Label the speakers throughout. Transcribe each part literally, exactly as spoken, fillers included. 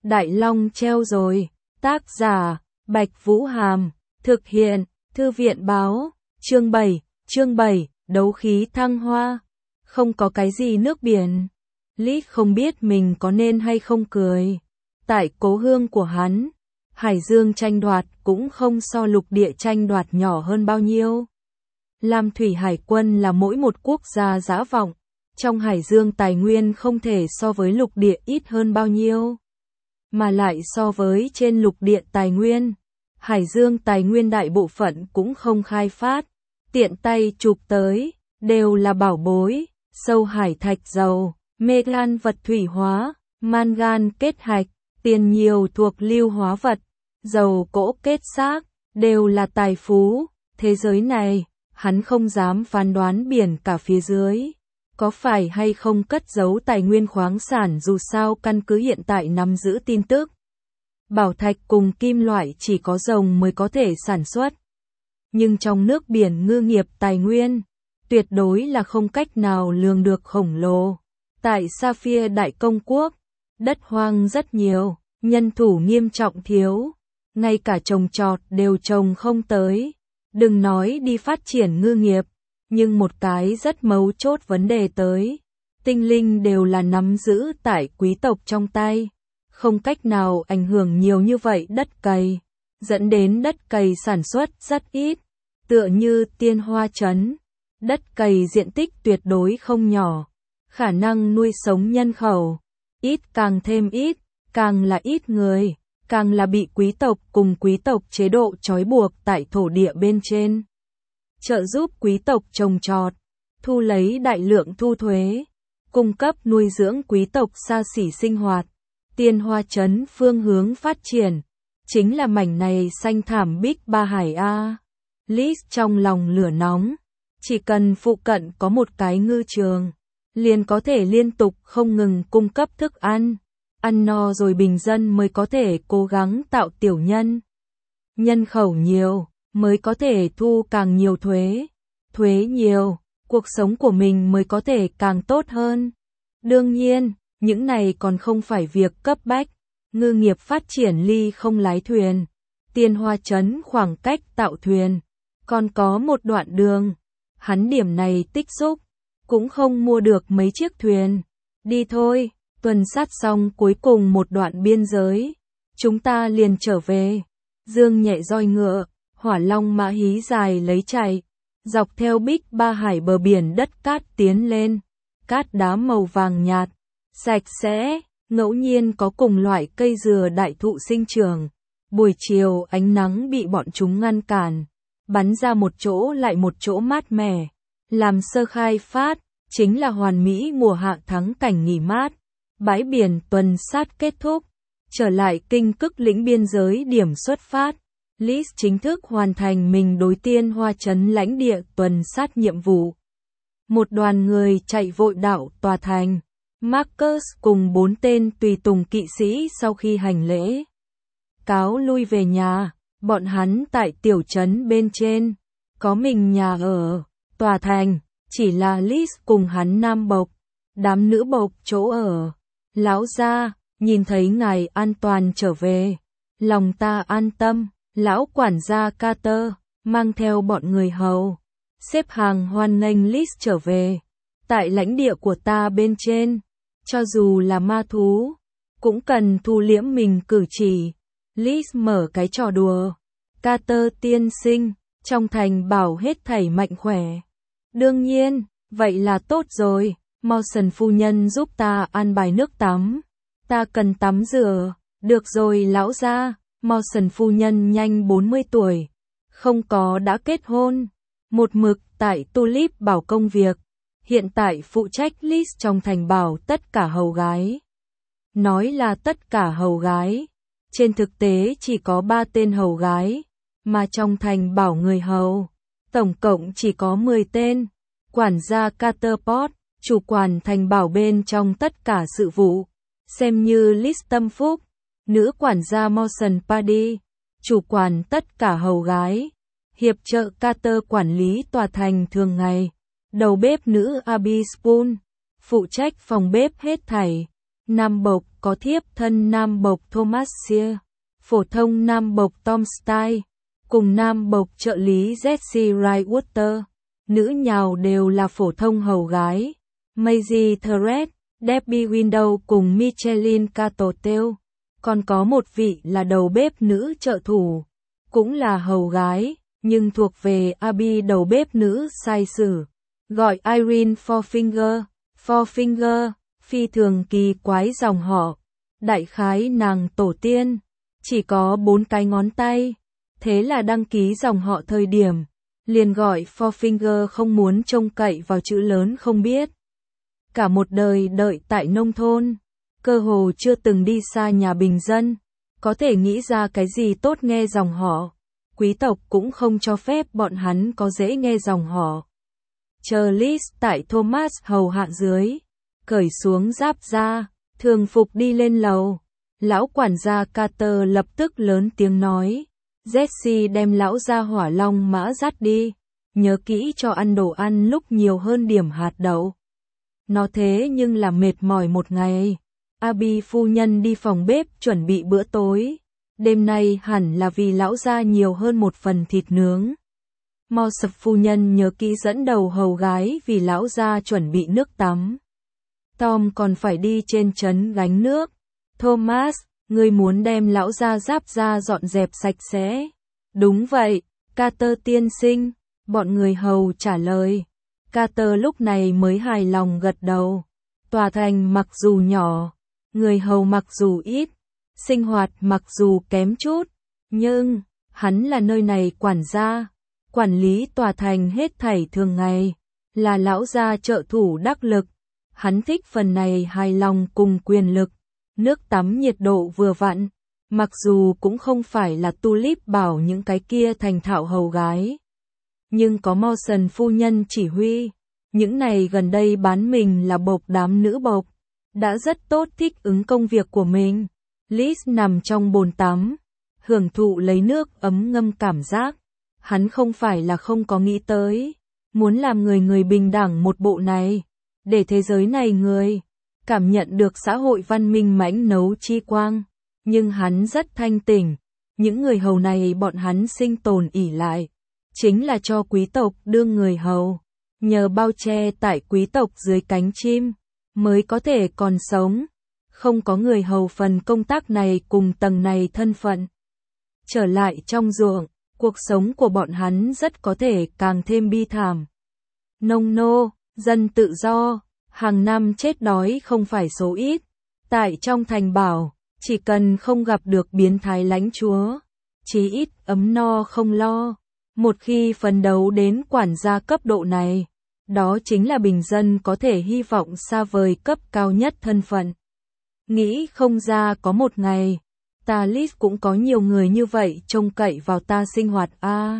Speaker 1: Đại Long treo rồi. Tác giả, Bạch Vũ Hàm. Thực hiện, Thư viện báo. Chương bảy, chương bảy, đấu khí thăng hoa. Không có cái gì nước biển. Lý không biết mình có nên hay không cười. Tại cố hương của hắn, Hải Dương tranh đoạt cũng không so lục địa tranh đoạt nhỏ hơn bao nhiêu. Lam thủy hải quân là mỗi một quốc gia dã vọng. Trong Hải Dương tài nguyên không thể so với lục địa ít hơn bao nhiêu. Mà lại so với trên lục địa tài nguyên, Hải Dương tài nguyên đại bộ phận cũng không khai phát. Tiện tay chụp tới, đều là bảo bối, sâu hải thạch dầu, megan vật thủy hóa, mangan kết hạch, tiền nhiều thuộc lưu hóa vật, dầu cỗ kết xác, đều là tài phú. Thế giới này, hắn không dám phán đoán biển cả phía dưới. Có phải hay không cất giấu tài nguyên khoáng sản, dù sao căn cứ hiện tại nắm giữ tin tức. Bảo thạch cùng kim loại chỉ có rồng mới có thể sản xuất. Nhưng trong nước biển ngư nghiệp tài nguyên, tuyệt đối là không cách nào lường được khổng lồ. Tại Sapphire Đại Công Quốc, đất hoang rất nhiều, nhân thủ nghiêm trọng thiếu. Ngay cả trồng trọt đều trồng không tới. Đừng nói đi phát triển ngư nghiệp. Nhưng một cái rất mấu chốt vấn đề tới. Tinh linh đều là nắm giữ tại quý tộc trong tay. Không cách nào ảnh hưởng nhiều như vậy đất cày. Dẫn đến đất cày sản xuất rất ít. Tựa như Tiên Hoa Trấn. Đất cày diện tích tuyệt đối không nhỏ. Khả năng nuôi sống nhân khẩu. Ít càng thêm ít. Càng là ít người. Càng là bị quý tộc cùng quý tộc chế độ trói buộc tại thổ địa bên trên. Trợ giúp quý tộc trồng trọt, thu lấy đại lượng thu thuế, cung cấp nuôi dưỡng quý tộc xa xỉ sinh hoạt. Tiên Hoa Trấn phương hướng phát triển, chính là mảnh này xanh thảm Bích Ba Hải A. Liz trong lòng lửa nóng, chỉ cần phụ cận có một cái ngư trường, liền có thể liên tục không ngừng cung cấp thức ăn. Ăn no rồi bình dân mới có thể cố gắng tạo tiểu nhân. Nhân khẩu nhiều, mới có thể thu càng nhiều thuế. Thuế nhiều, cuộc sống của mình mới có thể càng tốt hơn. Đương nhiên, những này còn không phải việc cấp bách. Ngư nghiệp phát triển ly không lái thuyền. Tiên Hoa Trấn khoảng cách tạo thuyền. Còn có một đoạn đường. Hắn điểm này tích xúc. Cũng không mua được mấy chiếc thuyền. Đi thôi, tuần sát xong cuối cùng một đoạn biên giới. Chúng ta liền trở về. Dương nhẹ roi ngựa. Hỏa long mã hí dài lấy chạy, dọc theo Bích Ba Hải bờ biển đất cát tiến lên, cát đá màu vàng nhạt, sạch sẽ, ngẫu nhiên có cùng loại cây dừa đại thụ sinh trưởng. Buổi chiều ánh nắng bị bọn chúng ngăn cản, bắn ra một chỗ lại một chỗ mát mẻ, làm sơ khai phát, chính là hoàn mỹ mùa hạ thắng cảnh nghỉ mát. Bãi biển tuần sát kết thúc, trở lại Kinh Cức lĩnh biên giới điểm xuất phát. Liz chính thức hoàn thành mình đối Tiên Hoa Trấn lãnh địa tuần sát nhiệm vụ. Một đoàn người chạy vội đảo tòa thành. Marcus cùng bốn tên tùy tùng kỵ sĩ sau khi hành lễ cáo lui về nhà. Bọn hắn tại tiểu trấn bên trên có mình nhà ở. Tòa thành chỉ là Liz cùng hắn nam bộc, đám nữ bộc chỗ ở. Lão gia, nhìn thấy ngài an toàn trở về, lòng ta an tâm. Lão quản gia Carter mang theo bọn người hầu, xếp hàng hoan nghênh Liz trở về. Tại lãnh địa của ta bên trên, cho dù là ma thú, cũng cần thu liễm mình cử chỉ. Liz mở cái trò đùa. Carter tiên sinh, trong thành bảo hết thảy mạnh khỏe. Đương nhiên, vậy là tốt rồi. Mawson phu nhân giúp ta an bài nước tắm. Ta cần tắm rửa. Được rồi lão gia. Mawson phu nhân nhanh bốn mươi tuổi, không có đã kết hôn, một mực tại Tulip bảo công việc, hiện tại phụ trách list trong thành bảo tất cả hầu gái. Nói là tất cả hầu gái, trên thực tế chỉ có ba tên hầu gái, mà trong thành bảo người hầu, tổng cộng chỉ có mười tên. Quản gia Carter Pott, chủ quản thành bảo bên trong tất cả sự vụ, xem như list tâm phúc. Nữ quản gia Mawson Paddy, chủ quản tất cả hầu gái, hiệp trợ Carter quản lý tòa thành thường ngày. Đầu bếp nữ Abby Spoon, phụ trách phòng bếp hết thảy. nam bộc có thiếp thân nam bộc Thomas Sear, phổ thông nam bộc Tom Style, cùng nam bộc trợ lý Jesse Wrightwater. Nữ nhào đều là phổ thông hầu gái, Maisie Thread, Debbie Window cùng Micheline Cottontail. Còn có một vị là đầu bếp nữ trợ thủ, cũng là hầu gái, nhưng thuộc về Abby đầu bếp nữ sai sử, gọi Irene Fourfinger. Fourfinger, phi thường kỳ quái dòng họ, đại khái nàng tổ tiên, chỉ có bốn cái ngón tay, thế là đăng ký dòng họ thời điểm, liền gọi Fourfinger, không muốn trông cậy vào chữ lớn không biết. Cả một đời đợi tại nông thôn, cơ hồ chưa từng đi xa nhà bình dân, có thể nghĩ ra cái gì tốt nghe dòng họ, quý tộc cũng không cho phép bọn hắn có dễ nghe dòng họ. Chờ Liz tại Thomas hầu hạ dưới, cởi xuống giáp ra, thường phục đi lên lầu. Lão quản gia Carter lập tức lớn tiếng nói, Jesse đem lão ra hỏa long mã dắt đi, nhớ kỹ cho ăn đồ ăn lúc nhiều hơn điểm hạt đậu. Nó thế nhưng là mệt mỏi một ngày. Abby phu nhân đi phòng bếp chuẩn bị bữa tối, đêm nay hẳn là vì lão ra nhiều hơn một phần thịt nướng. Mossop phu nhân nhớ kỹ dẫn đầu hầu gái vì lão ra chuẩn bị nước tắm. Tom còn phải đi trên trấn gánh nước. Thomas, ngươi muốn đem lão ra giáp ra dọn dẹp sạch sẽ. Đúng vậy, Carter tiên sinh, bọn người hầu trả lời. Carter lúc này mới hài lòng gật đầu. Tòa thành mặc dù nhỏ, người hầu mặc dù ít, sinh hoạt mặc dù kém chút, nhưng hắn là nơi này quản gia, quản lý tòa thành hết thảy thường ngày, là lão gia trợ thủ đắc lực. Hắn thích phần này hài lòng cùng quyền lực. Nước tắm nhiệt độ vừa vặn, mặc dù cũng không phải là Tulip bảo những cái kia thành thạo hầu gái, nhưng có Mawson phu nhân chỉ huy, những này gần đây bán mình là bộc đám nữ bộc, đã rất tốt thích ứng công việc của mình. Liz nằm trong bồn tắm, hưởng thụ lấy nước ấm ngâm cảm giác, hắn không phải là không có nghĩ tới, muốn làm người người bình đẳng một bộ này, để thế giới này người cảm nhận được xã hội văn minh mãnh nấu chi quang, nhưng hắn rất thanh tỉnh, những người hầu này bọn hắn sinh tồn ỷ lại, chính là cho quý tộc đương người hầu, nhờ bao che tại quý tộc dưới cánh chim, mới có thể còn sống, không có người hầu phần công tác này cùng tầng này thân phận. Trở lại trong ruộng, cuộc sống của bọn hắn rất có thể càng thêm bi thảm. Nông nô, dân tự do, hàng năm chết đói không phải số ít. Tại trong thành bảo, chỉ cần không gặp được biến thái lãnh chúa, chí ít ấm no không lo. Một khi phấn đấu đến quản gia cấp độ này, đó chính là bình dân có thể hy vọng xa vời cấp cao nhất thân phận. Nghĩ không ra có một ngày, ta Liz cũng có nhiều người như vậy trông cậy vào ta sinh hoạt a. À,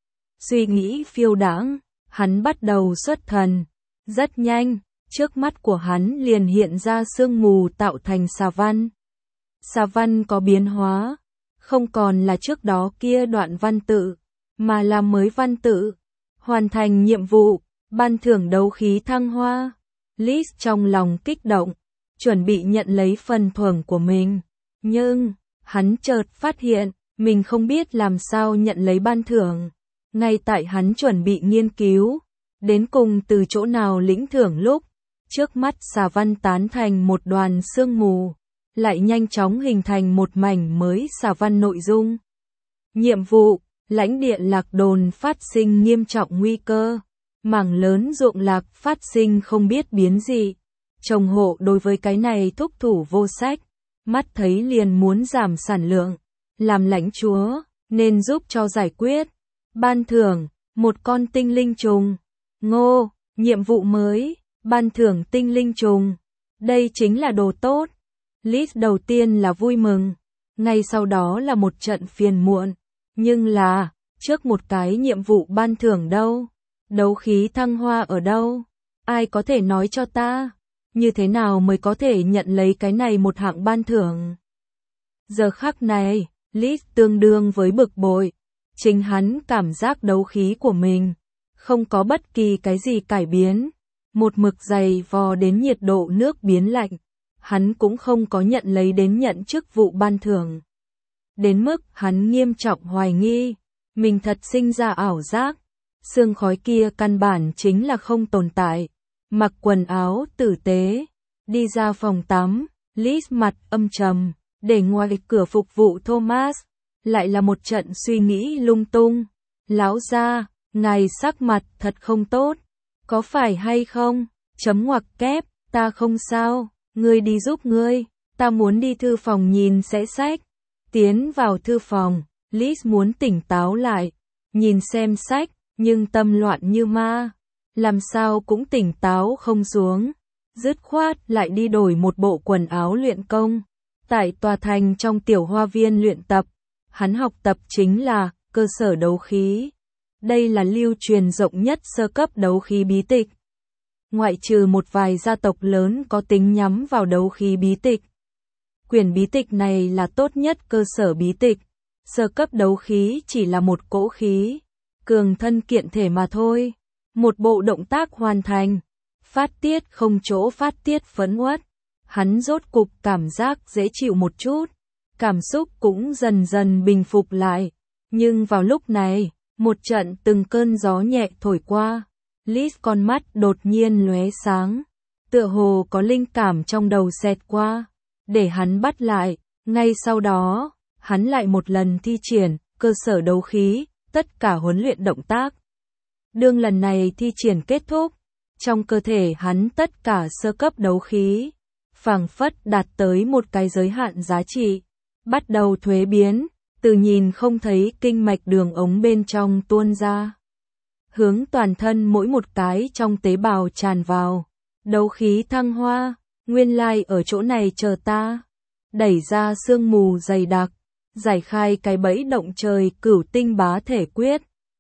Speaker 1: suy nghĩ phiêu đãng, hắn bắt đầu xuất thần. Rất nhanh, trước mắt của hắn liền hiện ra sương mù tạo thành xà văn. Xà văn có biến hóa, không còn là trước đó kia đoạn văn tự, mà là mới văn tự. Hoàn thành nhiệm vụ, ban thưởng đấu khí thăng hoa. Liz trong lòng kích động, chuẩn bị nhận lấy phần thưởng của mình. Nhưng, hắn chợt phát hiện, mình không biết làm sao nhận lấy ban thưởng. Ngay tại hắn chuẩn bị nghiên cứu, đến cùng từ chỗ nào lĩnh thưởng lúc, trước mắt xà văn tán thành một đoàn sương mù, lại nhanh chóng hình thành một mảnh mới xà văn nội dung. Nhiệm vụ, lãnh địa lạc đồn phát sinh nghiêm trọng nguy cơ, mảng lớn ruộng lạc phát sinh không biết biến gì. Trồng hộ đối với cái này thúc thủ vô sách, mắt thấy liền muốn giảm sản lượng, làm lãnh chúa, nên giúp cho giải quyết. Ban thưởng, một con tinh linh trùng. Ngô, nhiệm vụ mới, ban thưởng tinh linh trùng. Đây chính là đồ tốt. Liz đầu tiên là vui mừng, ngay sau đó là một trận phiền muộn. Nhưng là, trước một cái nhiệm vụ ban thưởng đâu? Đấu khí thăng hoa ở đâu? Ai có thể nói cho ta? Như thế nào mới có thể nhận lấy cái này một hạng ban thưởng? Giờ khắc này, Liz tương đương với bực bội. Chính hắn cảm giác đấu khí của mình không có bất kỳ cái gì cải biến. Một mực dày vò đến nhiệt độ nước biến lạnh. hắn cũng không có nhận lấy đến nhận chức vụ ban thưởng. Đến mức hắn nghiêm trọng hoài nghi, mình thật sinh ra ảo giác, sương khói kia căn bản chính là không tồn tại. Mặc quần áo tử tế, đi ra phòng tắm, Liz mặt âm trầm, để ngoài cửa phục vụ Thomas, lại là một trận suy nghĩ lung tung. Lão gia, ngài sắc mặt thật không tốt, có phải hay không? Chấm ngoặc kép, ta không sao, ngươi đi giúp ngươi, ta muốn đi thư phòng nhìn sẽ sách. Tiến vào thư phòng, Liz muốn tỉnh táo lại, nhìn xem sách, nhưng tâm loạn như ma, làm sao cũng tỉnh táo không xuống. Dứt khoát lại đi đổi một bộ quần áo luyện công. Tại tòa thành trong tiểu hoa viên luyện tập, hắn học tập chính là cơ sở đấu khí. Đây là lưu truyền rộng nhất sơ cấp đấu khí bí tịch. Ngoại trừ một vài gia tộc lớn có tính nhắm vào đấu khí bí tịch. Quyển bí tịch này là tốt nhất cơ sở bí tịch. Sơ cấp đấu khí chỉ là một cỗ khí, cường thân kiện thể mà thôi. Một bộ động tác hoàn thành, phát tiết không chỗ phát tiết phẫn uất. Hắn rốt cục cảm giác dễ chịu một chút, cảm xúc cũng dần dần bình phục lại. Nhưng vào lúc này, một trận từng cơn gió nhẹ thổi qua, Liz con mắt đột nhiên lóe sáng, tựa hồ có linh cảm trong đầu xẹt qua, để hắn bắt lại. Ngay sau đó, hắn lại một lần thi triển cơ sở đấu khí, tất cả huấn luyện động tác. Đương lần này thi triển kết thúc, trong cơ thể hắn tất cả sơ cấp đấu khí, phảng phất đạt tới một cái giới hạn giá trị, bắt đầu thuế biến, từ nhìn không thấy kinh mạch đường ống bên trong tuôn ra, hướng toàn thân mỗi một cái trong tế bào tràn vào. Đấu khí thăng hoa, nguyên lai ở chỗ này chờ ta. Đẩy ra sương mù dày đặc, giải khai cái bẫy động trời cửu tinh bá thể quyết.